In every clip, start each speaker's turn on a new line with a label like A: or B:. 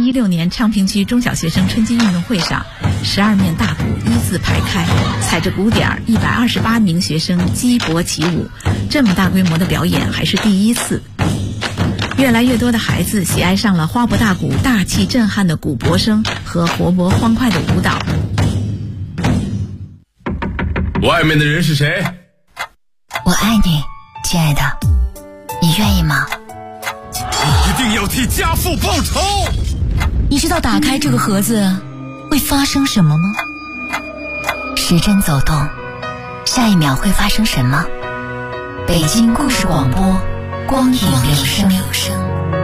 A: 2016年昌平区中小学生春季运动会上，12面大鼓一字排开，踩着鼓点，128名学生击搏起舞。这么大规模的表演还是第一次。越来越多的孩子喜爱上了花博大鼓大气震撼的鼓搏声和活泼欢快的舞蹈。
B: 外面的人是谁？
C: 我爱你，亲爱的，你愿意吗？
B: 你一定要替家父报仇！
C: 你知道打开这个盒子会发生什么吗？时针走动，下一秒会发生什么？北京故事广播，光影留声。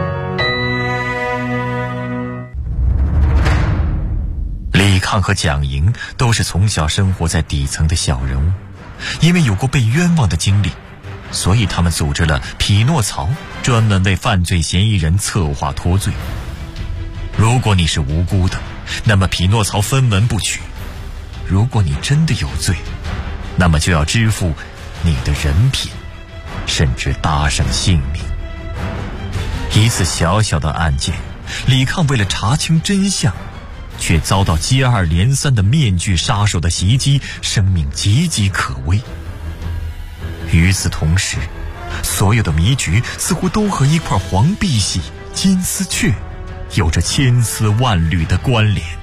D: 李抗和蒋莹都是从小生活在底层的小人物，因为有过被冤枉的经历，所以他们组织了匹诺曹，专门为犯罪嫌疑人策划脱罪。如果你是无辜的，那么匹诺曹分文不取；如果你真的有罪，那么就要支付你的人品，甚至搭上性命。一次小小的案件，李抗为了查清真相，却遭到接二连三的面具杀手的袭击，生命岌岌可危。与此同时，所有的迷局似乎都和一块黄碧玺、金丝雀有着千丝万缕的关联。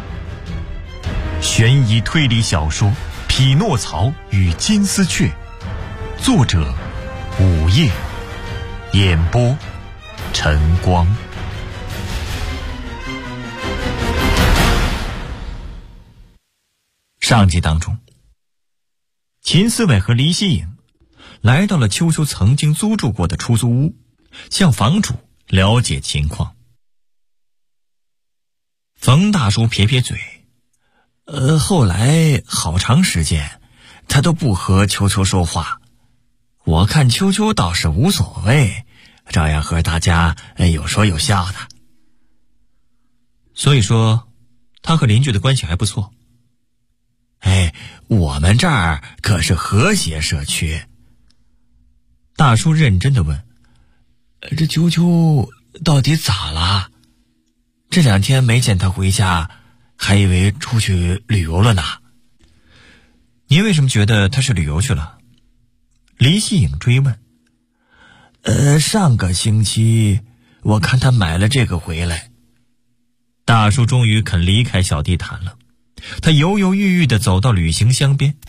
D: 悬疑推理小说《匹诺曹与金丝雀》，作者午夜，演播晨光。上集当中，秦思伟和黎希颖来到了秋秋曾经租住过的出租屋，向房主了解情况。冯大叔撇撇嘴，后来好长时间他都不和秋秋说话，我看秋秋倒是无所谓，照样和大家有说有笑的。所以说他和邻居的关系还不错。我们这儿可是和谐社区。大叔认真地问，这秋秋到底咋了？这2天没见他回家，还以为出去旅游了呢。您为什么觉得他是旅游去了？黎希颖追问。上个星期我看他买了这个回来。大叔终于肯离开小地毯了，他犹犹豫豫地走到旅行箱边。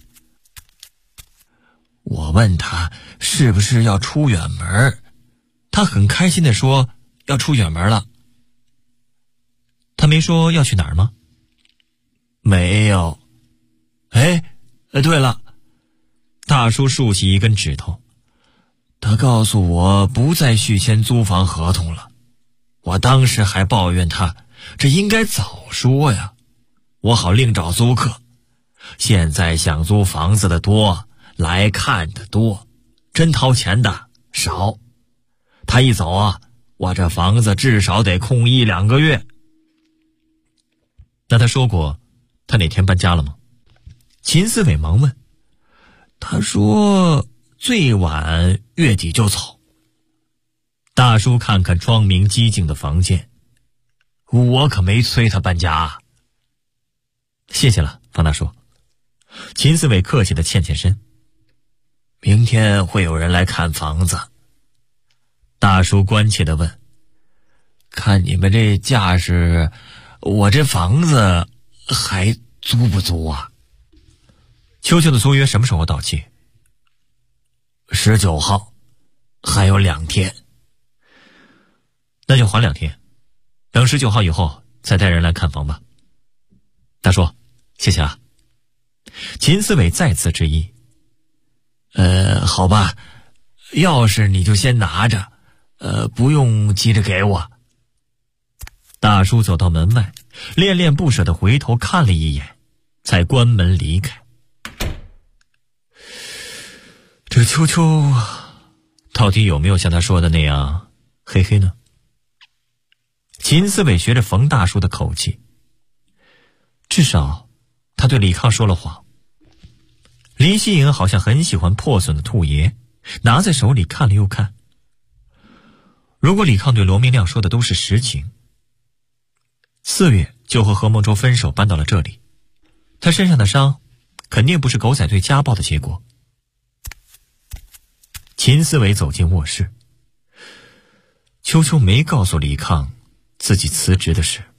D: 我问他是不是要出远门，他很开心地说要出远门了。他没说要去哪儿吗？没有。对了，大叔竖起一根指头，他告诉我不再续签租房合同了。我当时还抱怨他，这应该早说呀，我好另找租客。现在想租房子的多，来看的多，真掏钱的少。他一走啊，我这房子至少得空1-2个月。那他说过他哪天搬家了吗？秦思伟忙问。他说最晚月底就走。大叔看看窗明几净的房间，我可没催他搬家啊。谢谢了，方大叔。秦思伟客气地欠身。明天会有人来看房子。大叔关切地问，看你们这架势，我这房子还租不租啊？秋秋的租约什么时候到期？19号，还有2天。那就还2天，等19号以后再带人来看房吧。大叔，谢谢啊。秦思伟再次致意。好吧，钥匙你就先拿着，不用急着给我。大叔走到门外，恋恋不舍地回头看了一眼，才关门离开。这秋秋到底有没有像他说的那样嘿嘿呢？秦思伟学着冯大叔的口气，至少他对李抗说了谎。黎希颖好像很喜欢破损的兔爷，拿在手里看了又看。如果李抗对罗明亮说的都是实情， 4月就和何梦舟分手，搬到了这里。他身上的伤肯定不是狗仔队家暴的结果。秦思维走进卧室，秋秋没告诉李抗自己辞职的事。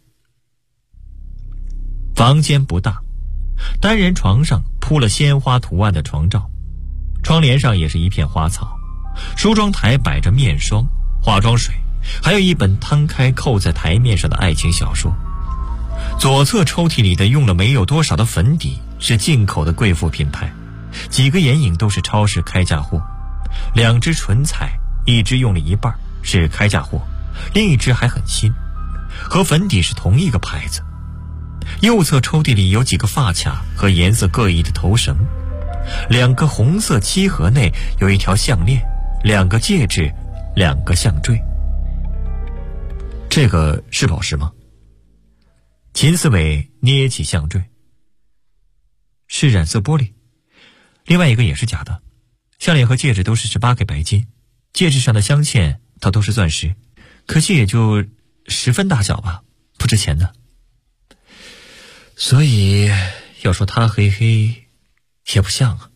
D: 房间不大，单人床上铺了鲜花图案的床罩，窗帘上也是一片花草，梳妆台摆着面霜、化妆水，还有一本摊开扣在台面上的爱情小说。左侧抽屉里的用了没有多少的粉底是进口的贵妇品牌，几个眼影都是超市开价货，2支唇彩，一支用了一半是开价货，另一支还很新，和粉底是同一个牌子。右侧抽屉里有几个发卡和颜色各异的头绳，2个红色漆盒内有一条项链，2个戒指，2个项坠。这个是宝石吗？秦思伟捏起项坠，是染色玻璃，另外一个也是假的，项链和戒指都是18K 白金，戒指上的镶嵌它都是钻石，可惜也就10分大小吧，不值钱的。所以要说他黑黑也不像啊，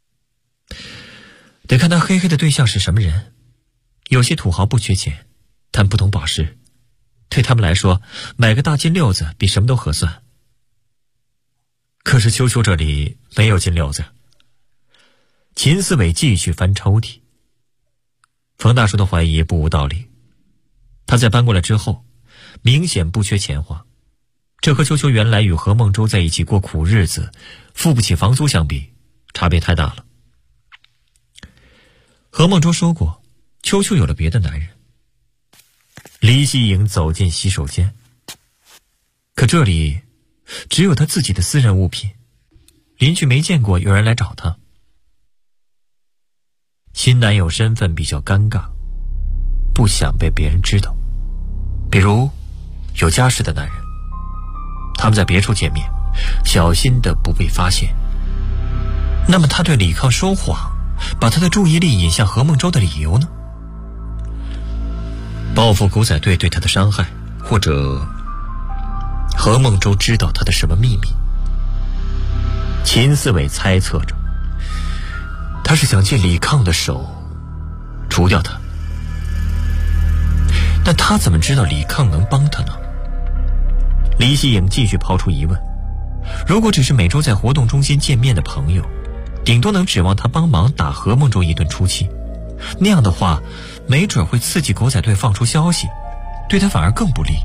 D: 得看他黑黑的对象是什么人。有些土豪不缺钱，但不懂宝石，对他们来说买个大金溜子比什么都合算。可是秋秋这里没有金溜子。秦思伟继续翻抽屉。冯大叔的怀疑不无道理，他在搬过来之后明显不缺钱花，这和秋秋原来与何梦舟在一起过苦日子，付不起房租相比，差别太大了。何梦舟说过，秋秋有了别的男人。黎希颖走进洗手间，可这里只有他自己的私人物品，邻居没见过有人来找他。新男友身份比较尴尬，不想被别人知道，比如有家室的男人，他们在别处见面，小心的不被发现。那么他对李抗说谎，把他的注意力引向何梦舟的理由呢？报复狗仔队对他的伤害，或者何梦舟知道他的什么秘密？秦思伟猜测着，他是想借李抗的手除掉他。但他怎么知道李抗能帮他呢？黎希颖继续抛出疑问，如果只是每周在活动中心见面的朋友，顶多能指望他帮忙打何梦舟一顿出气，那样的话没准会刺激狗仔队放出消息，对他反而更不利。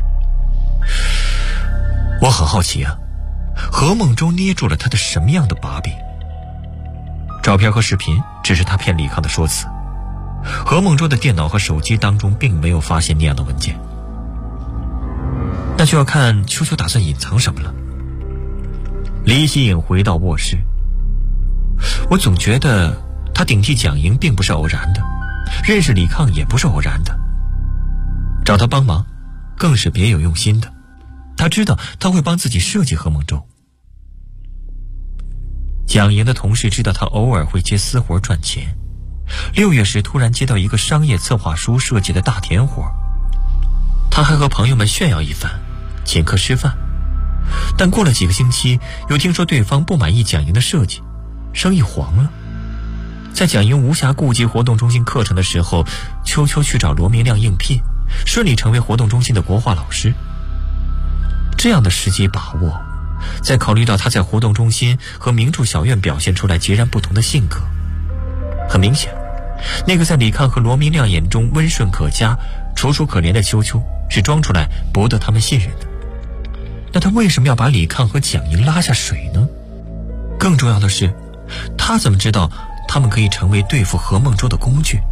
D: 我很好奇啊，何梦舟捏住了他的什么样的把柄？照片和视频只是他骗李抗的说辞，何梦舟的电脑和手机当中并没有发现那样的文件，那就要看秋秋打算隐藏什么了。黎希颖回到卧室，我总觉得他顶替蒋莹并不是偶然的，认识李抗也不是偶然的，找他帮忙更是别有用心的。他知道他会帮自己设计何梦舟。蒋莹的同事知道他偶尔会接私活赚钱，6月时突然接到一个商业策划书设计的大甜活，他还和朋友们炫耀一番，请客吃饭。但过了几个星期，又听说对方不满意蒋莹的设计，生意黄了。在蒋莹无暇顾及活动中心课程的时候，秋秋去找罗明亮应聘，顺利成为活动中心的国画老师。这样的时机把握，再考虑到他在活动中心和明柱小院表现出来截然不同的性格，很明显，那个在李抗和罗明亮眼中温顺可嘉、楚楚可怜的秋秋是装出来博得他们信任的。那他为什么要把李抗和蒋莹拉下水呢？更重要的是，他怎么知道他们可以成为对付何梦舟的工具？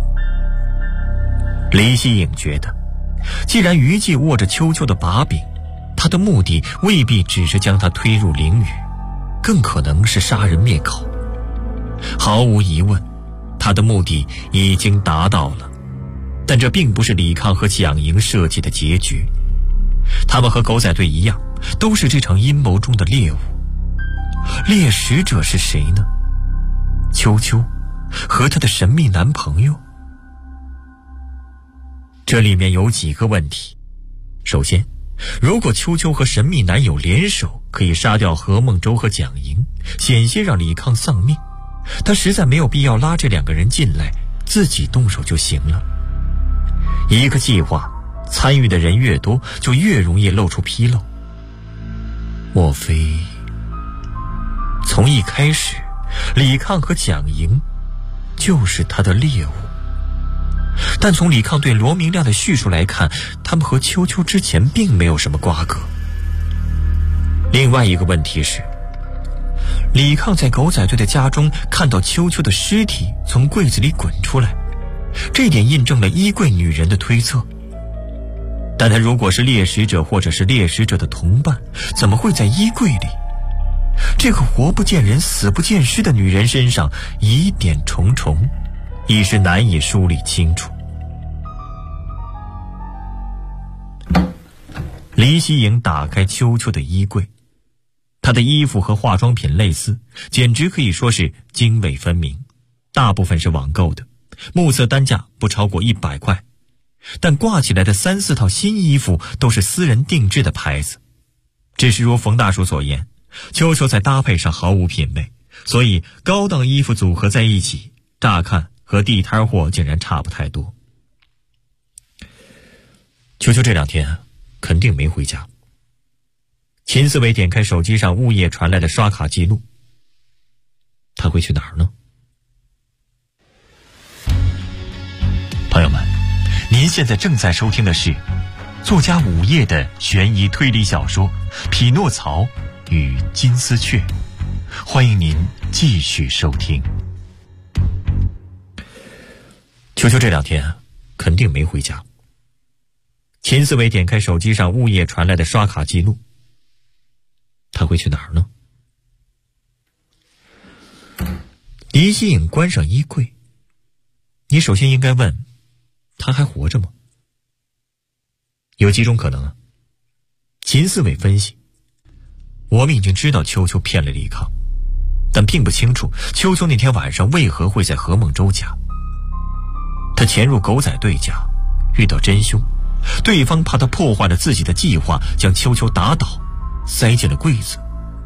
D: 黎希颖觉得，既然于季握着秋秋的把柄，他的目的未必只是将他推入囹圄，更可能是杀人灭口。毫无疑问，他的目的已经达到了，但这并不是李抗和蒋莹设计的结局。他们和狗仔队一样，都是这场阴谋中的猎物。猎食者是谁呢？秋秋和她的神秘男朋友？这里面有几个问题。首先， 如果秋秋和神秘男友联手，可以杀掉何梦舟和蒋莹，险些让李抗丧命。他实在没有必要拉这2个人进来，自己动手就行了。一个计划，参与的人越多，就越容易露出纰漏。莫非从一开始，李抗和蒋莹就是他的猎物？但从李抗对罗明亮的叙述来看，他们和秋秋之前并没有什么瓜葛。另外一个问题是，李抗在狗仔队的家中看到秋秋的尸体从柜子里滚出来，这点印证了衣柜女人的推测。但他如果是猎食者或者是猎食者的同伴，怎么会在衣柜里？这个活不见人死不见尸的女人身上疑点重重，一时难以梳理清楚。黎希颖打开秋秋的衣柜，她的衣服和化妆品类似，简直可以说是泾渭分明，大部分是网购的，目测单价不超过100块，但挂起来的3、4套新衣服都是私人定制的牌子。只是如冯大叔所言，秋秋在搭配上毫无品味，所以高档衣服组合在一起，乍看和地摊货竟然差不太多。秋秋这2天肯定没回家。秦思维点开手机上物业传来的刷卡记录，他会去哪儿呢？朋友们，您现在正在收听的是作家午夜的悬疑推理小说《匹诺曹与金丝雀》，欢迎您继续收听。秋秋这2天肯定没回家。秦思维点开手机上物业传来的刷卡记录，他会去哪儿呢？黎希颖关上衣柜，你首先应该问，他还活着吗？有几种可能啊。秦思维分析，我们已经知道秋秋骗了李抗，但并不清楚秋秋那天晚上为何会在何梦舟家。他潜入狗仔队家，遇到真凶，对方怕他破坏了自己的计划，将秋秋打倒，塞进了柜子。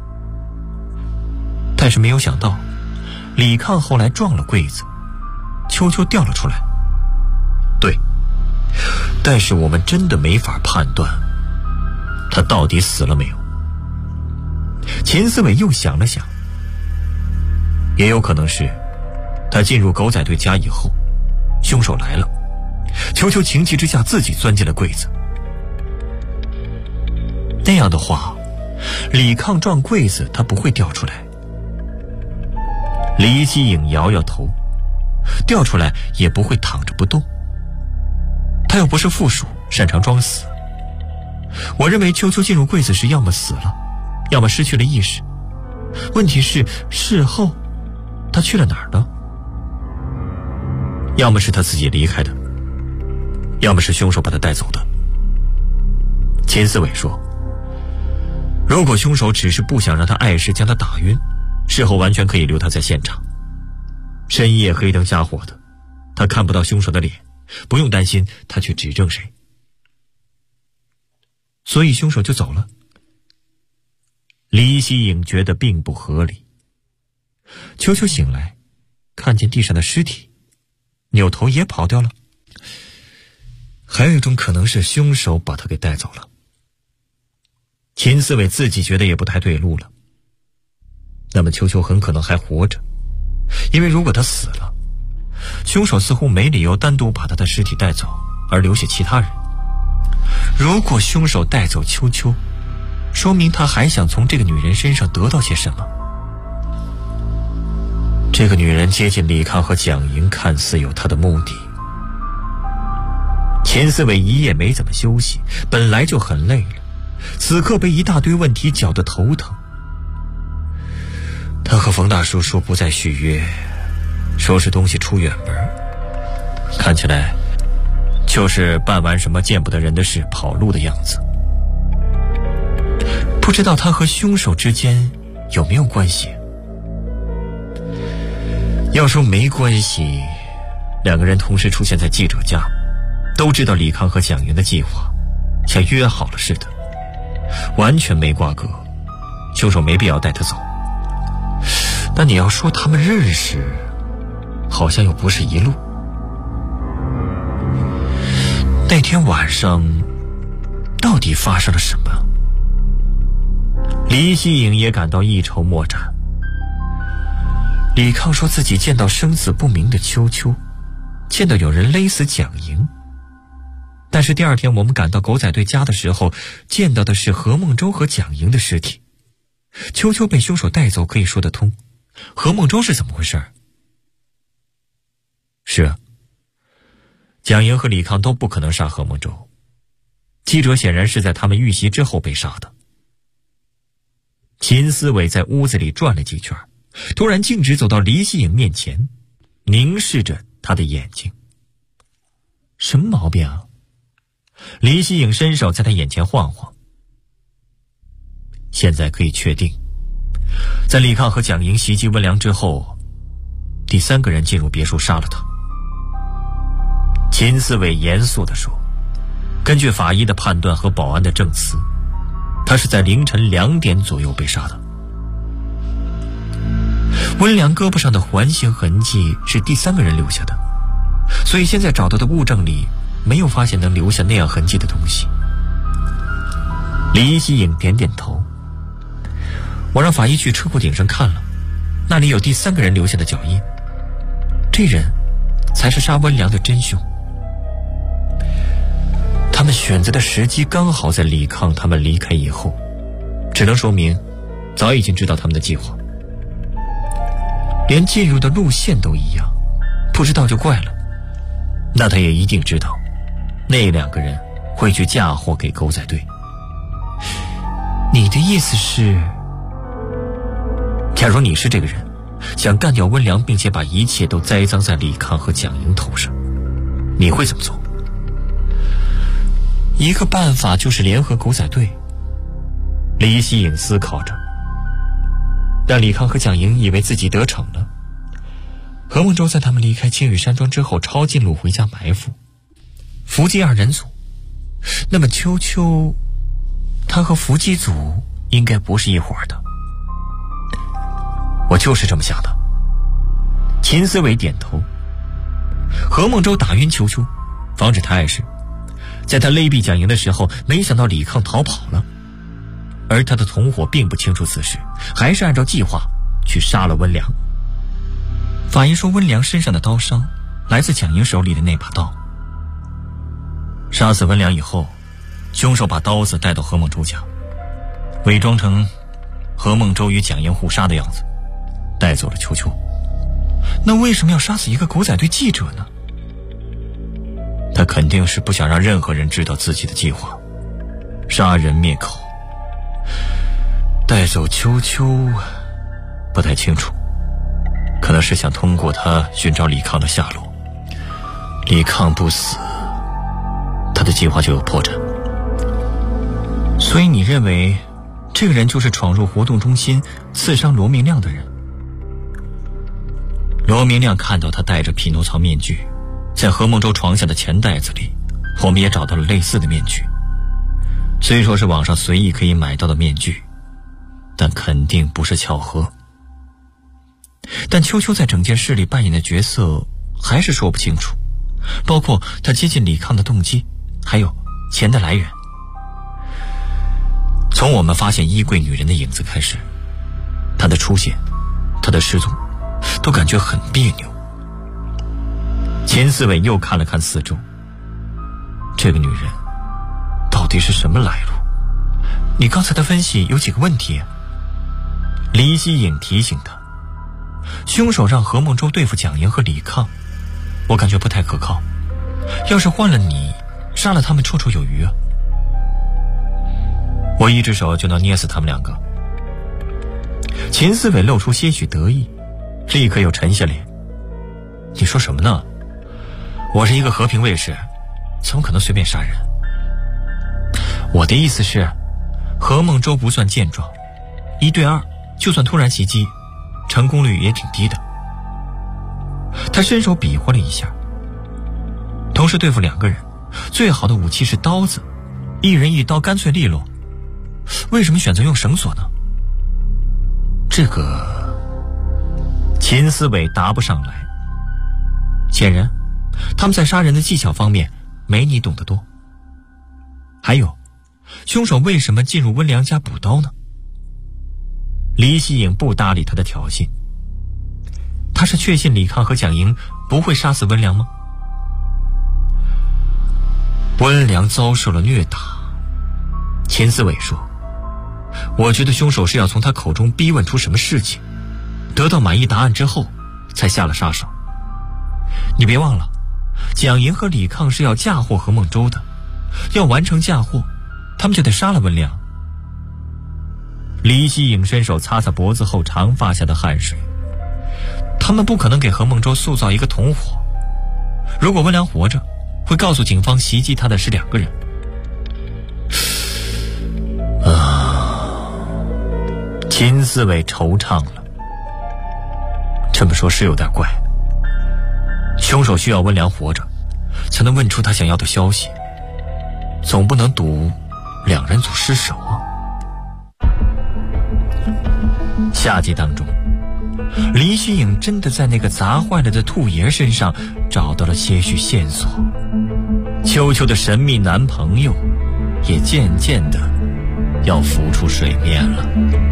D: 但是没有想到，李抗后来撞了柜子，秋秋掉了出来。对，但是我们真的没法判断他到底死了没有。秦思伟又想了想，也有可能是他进入狗仔队家以后，凶手来了，秋秋情急之下自己钻进了柜子。那样的话，李抗撞柜子他不会掉出来。黎希颖摇摇头，掉出来也不会躺着不动，他又不是附属，擅长装死。我认为秋秋进入柜子时要么死了，要么失去了意识。问题是事后他去了哪儿呢？要么是他自己离开的，要么是凶手把他带走的。秦思伟说，如果凶手只是不想让他碍事将他打晕，事后完全可以留他在现场。深夜黑灯瞎火的，他看不到凶手的脸，不用担心他去指证谁。所以凶手就走了。黎希颖觉得并不合理。秋秋醒来，看见地上的尸体，扭头也跑掉了。还有一种可能是凶手把他给带走了。秦思伟自己觉得也不太对路了。那么秋秋很可能还活着，因为如果他死了，凶手似乎没理由单独把他的尸体带走，而留下其他人。如果凶手带走秋秋，说明他还想从这个女人身上得到些什么。这个女人接近李抗和蒋莹，看似有她的目的。秦思伟一夜没怎么休息，本来就很累了，此刻被一大堆问题搅得头疼。他和冯大叔说不再续约，收拾东西出远门，看起来就是办完什么见不得人的事跑路的样子。不知道他和凶手之间有没有关系？要说没关系，两个人同时出现在记者家，都知道李康和蒋莹的计划，像约好了似的。 完全没瓜葛，凶手没必要带他走。但你要说他们认识，好像又不是一路。那天晚上到底发生了什么？李希颖也感到一筹莫展。李抗说自己见到生死不明的秋秋，见到有人勒死蒋莹，但是第二天我们赶到狗仔队家的时候，见到的是何梦舟和蒋莹的尸体。秋秋被凶手带走可以说得通，何梦舟是怎么回事？是啊，蒋莹和李抗都不可能杀何梦舟，记者显然是在他们遇袭之后被杀的。秦思伟在屋子里转了几圈，突然径直走到李希颖面前，凝视着他的眼睛。什么毛病啊？李希颖伸手在他眼前晃晃。现在可以确定，在李抗和蒋莹袭击温良之后，第三个人进入别墅杀了他。秦思伟严肃地说，根据法医的判断和保安的证词，他是在凌晨2点左右被杀的。温良胳膊上的环形痕迹是第三个人留下的，所以现在找到的物证里没有发现能留下那样痕迹的东西。李希颖点点头，我让法医去车库顶上看了，那里有第三个人留下的脚印，这人才是杀温良的真凶。他们选择的时机刚好在李抗他们离开以后，只能说明早已经知道他们的计划，连进入的路线都一样，不知道就怪了。那他也一定知道那2个人会去嫁祸给狗仔队。你的意思是，假如你是这个人，想干掉温良并且把一切都栽赃在李抗和蒋莹头上，你会怎么做？一个办法就是联合狗仔队。李希颖思考着，但李抗和蒋莹以为自己得逞了。何梦舟在他们离开青屿山庄之后抄近路回家埋伏，伏击2人组。那么秋秋他和伏击组应该不是一伙的。我就是这么想的。秦思伟点头。何梦舟打晕秋秋，防止他碍事，在他勒毙蒋莹的时候，没想到李抗逃跑了，而他的同伙并不清楚此事，还是按照计划去杀了温良。法医说温良身上的刀伤来自蒋莹手里的那把刀。杀死温良以后，凶手把刀子带到何梦舟家，伪装成何梦舟与蒋莹互杀的样子，带走了秋秋。那为什么要杀死一个狗仔队记者呢？他肯定是不想让任何人知道自己的计划，杀人灭口。带走秋秋不太清楚，可能是想通过他寻找李抗的下落。李抗不死，他的计划就有破绽。所以你认为这个人就是闯入活动中心刺伤罗明亮的人？罗明亮看到他戴着匹诺曹面具，在何梦舟床下的钱袋子里，我们也找到了类似的面具。虽说是网上随意可以买到的面具，但肯定不是巧合。但秋秋在整件事里扮演的角色还是说不清楚，包括他接近李抗的动机，还有钱的来源。从我们发现衣柜女人的影子开始，她的出现，她的失踪，都感觉很别扭。秦思伟又看了看四周，这个女人到底是什么来路？你刚才的分析有几个问题啊？李希颖提醒他，凶手让何梦舟对付蒋莹和李抗，我感觉不太可靠。要是换了你，杀了他们绰绰有余啊。我一只手就能捏死他们2个。秦思伟露出些许得意，立刻又沉下脸。你说什么呢？我是一个和平卫士，怎么可能随便杀人？我的意思是，何梦舟不算健壮，1对2，就算突然袭击，成功率也挺低的。他伸手比划了一下，同时对付2个人，最好的武器是刀子，1人1刀，干脆利落。 为什么选择用绳索呢？这个秦思伟答不上来。显然他们在杀人的技巧方面没你懂得多。还有，凶手为什么进入温良家补刀呢？李希颖不搭理他的挑衅，他是确信李康和蒋莹不会杀死温良吗？温良遭受了虐打，秦思伟说，我觉得凶手是要从他口中逼问出什么事情，得到满意答案之后才下了杀手。你别忘了，蒋莹和李康是要嫁祸何梦舟的，要完成嫁祸，他们就得杀了温良。李希颖伸手擦擦脖子后长发下的汗水，他们不可能给何梦舟塑造一个同伙。如果温良活着，会告诉警方袭击他的是2个人。秦思伟惆怅了，这么说是有点怪。凶手需要温良活着，才能问出他想要的消息，总不能赌2人组失手啊。下集当中，李希颖真的在那个砸坏了的兔爷身上找到了些许线索，秋秋的神秘男朋友也渐渐的要浮出水面了。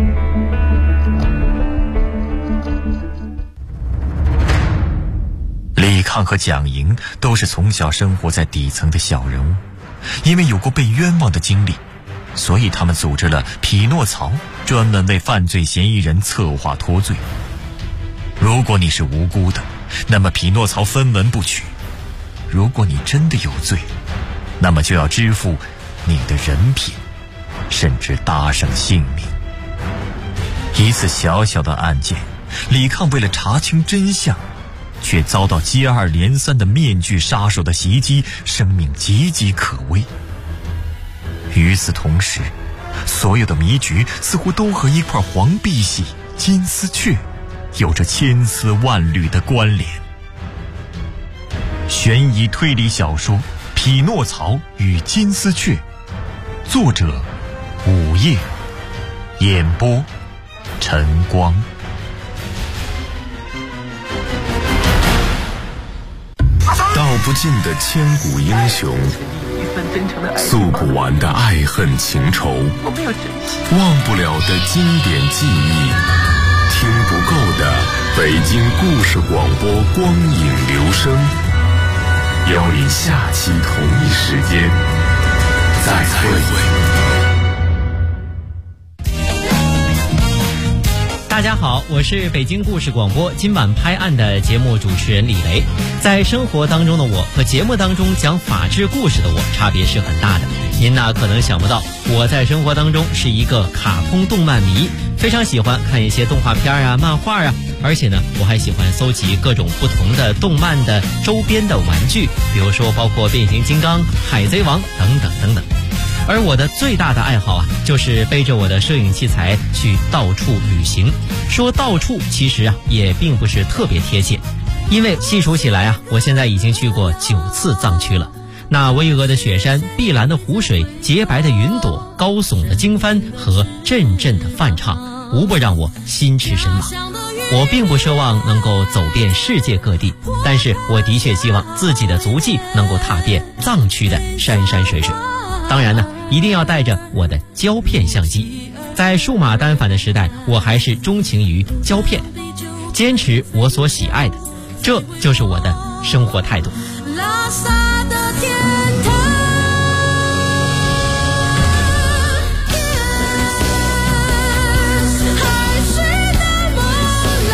D: 李康和蒋莹都是从小生活在底层的小人物，因为有过被冤枉的经历，所以他们组织了匹诺曹，专门为犯罪嫌疑人策划脱罪。如果你是无辜的，那么匹诺曹分文不取；如果你真的有罪，那么就要支付你的人品，甚至搭上性命。一次小小的案件，李康为了查清真相，却遭到接二连三的面具杀手的袭击，生命岌岌可危。与此同时，所有的迷局似乎都和一块黄碧玺金丝雀有着千丝万缕的关联。悬疑推理小说《匹诺曹与金丝雀》，作者午夜，演播晨光。
B: 道不尽的千古英雄，诉不完的爱恨情仇，忘不了的经典记忆，听不够的北京故事广播光影留声。邀你下期同一时间再会。
E: 大家好，我是北京故事广播今晚拍案的节目主持人李雷。在生活当中的我和节目当中讲法治故事的我差别是很大的。您呢可能想不到，我在生活当中是一个卡通动漫迷，非常喜欢看一些动画片啊、漫画啊，而且呢我还喜欢搜集各种不同的动漫的周边的玩具，比如说包括变形金刚、海贼王等等等等。而我的最大的爱好啊，就是背着我的摄影器材去到处旅行。说到处其实啊也并不是特别贴切，因为细数起来啊，我现在已经去过9次藏区了。那巍峨的雪山、碧蓝的湖水、洁白的云朵、高耸的经幡和阵阵的梵唱，无不让我心驰神往。我并不奢望能够走遍世界各地，但是我的确希望自己的足迹能够踏遍藏区的山山水水。当然呢，一定要带着我的胶片相机。在数码单反的时代，我还是钟情于胶片，坚持我所喜爱的，这就是我的生活态度。拉萨的天堂，海水的波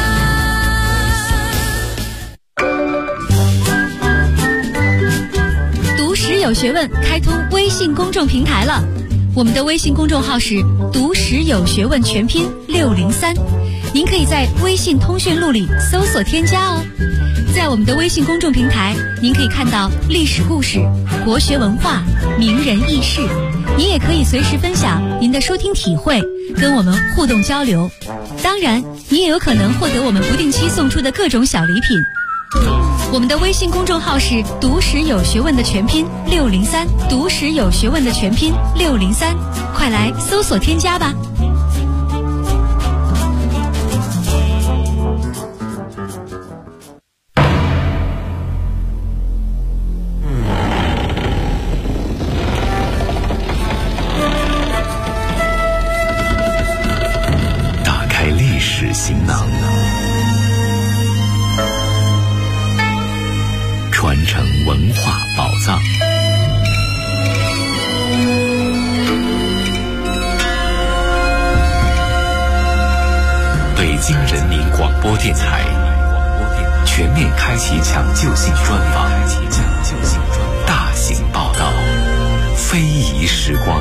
C: 澜。读史有学问开通微信公众平台了，我们的微信公众号是读史有学问全拼603，您可以在微信通讯录里搜索添加哦。在我们的微信公众平台，您可以看到历史故事、国学文化、名人轶事，您也可以随时分享您的收听体会，跟我们互动交流。当然，您也有可能获得我们不定期送出的各种小礼品。 我们的微信公众号是读史有学问的全拼603，读史有学问的全拼603，快来搜索添加吧。
B: 打开历史行囊，传承文化宝藏。北京人民广播电台全面开启抢救性专访，大型报道，非遗时光。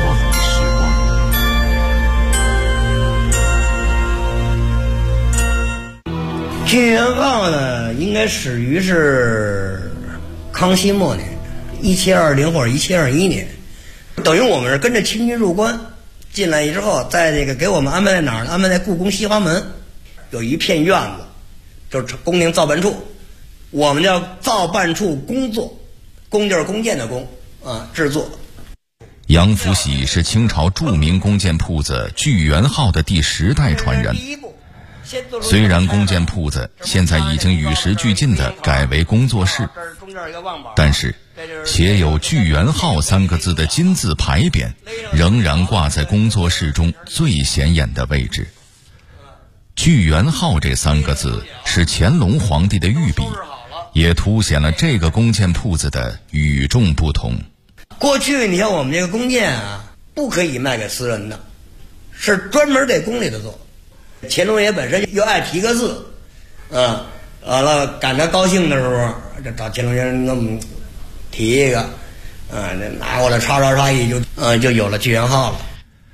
F: 剧元号呢，应该始于是康熙末年，1720或者1721年，等于我们是跟着清军入关进来之后，在这个给我们安排在哪儿呢？安排在故宫西华门，有一片院子，就是宫廷造办处，我们叫造办处工作，工就是弓箭的弓啊，制作。
G: 杨福喜是清朝著名弓箭铺子聚源号的第10代传人。虽然弓箭铺子现在已经与时俱进地改为工作室，但是写有聚源号3个字的金字牌匾仍然挂在工作室中最显眼的位置。聚源号这3个字是乾隆皇帝的御笔，也凸显了这个弓箭铺子的与众不同。
F: 过去你像我们这个弓箭啊，不可以卖给私人的，是专门给宫里的做。乾隆爷本身又爱提个字，完了赶他高兴的时候，就找乾隆爷给我们提一个，拿过来刷刷刷一就有了聚源号了。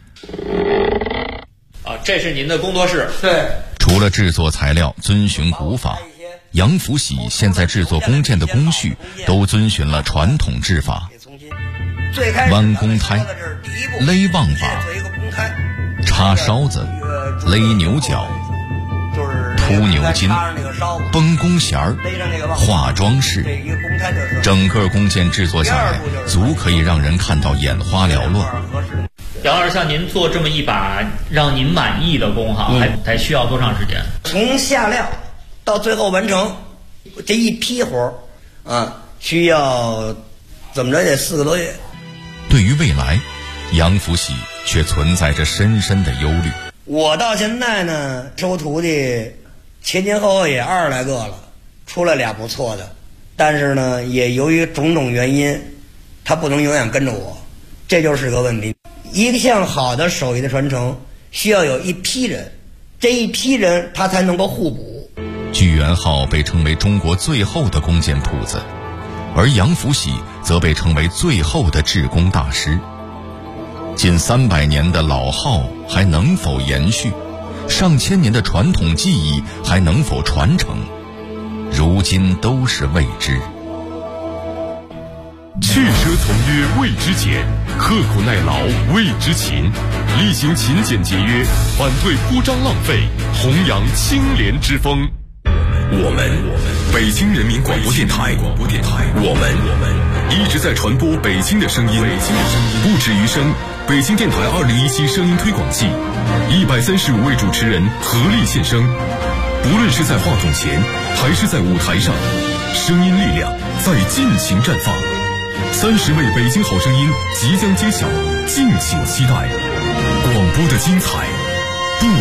E: 这是您的工作室。
F: 对。
G: 除了制作材料遵循古法，杨福喜现在制作弓箭的工序都遵循了传统制法，弯弓胎、勒望把、插梢子、勒牛角、凸牛筋、绷弓弦儿、画装饰，整个弓箭制作下来，足可以让人看到眼花缭乱。
E: 杨老师，像您做这么一把让您满意的弓哈，还需要多长时间？
F: 从下料到最后完成这一批活需要怎么着也4个多月。
G: 对于未来，杨福喜却存在着深深的忧虑。
F: 我到现在呢，收徒弟前后也20来个了，出来俩不错的，但是呢，也由于种种原因，他不能永远跟着我，这就是个问题。一项好的手艺的传承，需要有一批人，这一批人他才能够互补。
G: 聚源号被称为中国最后的弓箭铺子，而杨福喜则被称为最后的制弓大师。近300年的老号还能否延续？上千年的传统技艺还能否传承？如今都是未知。
B: 去奢从约谓之俭，刻苦耐劳谓之勤，力行勤俭节约，反对铺张浪费，弘扬清廉之风。我们北京人民广播电台，我们一直在传播北京的声音，不止于声。北京电台2017声音推广季，135位主持人合力献声，不论是在话筒前还是在舞台上，声音力量在尽情绽放。30位北京好声音即将揭晓，敬请期待。广播的精彩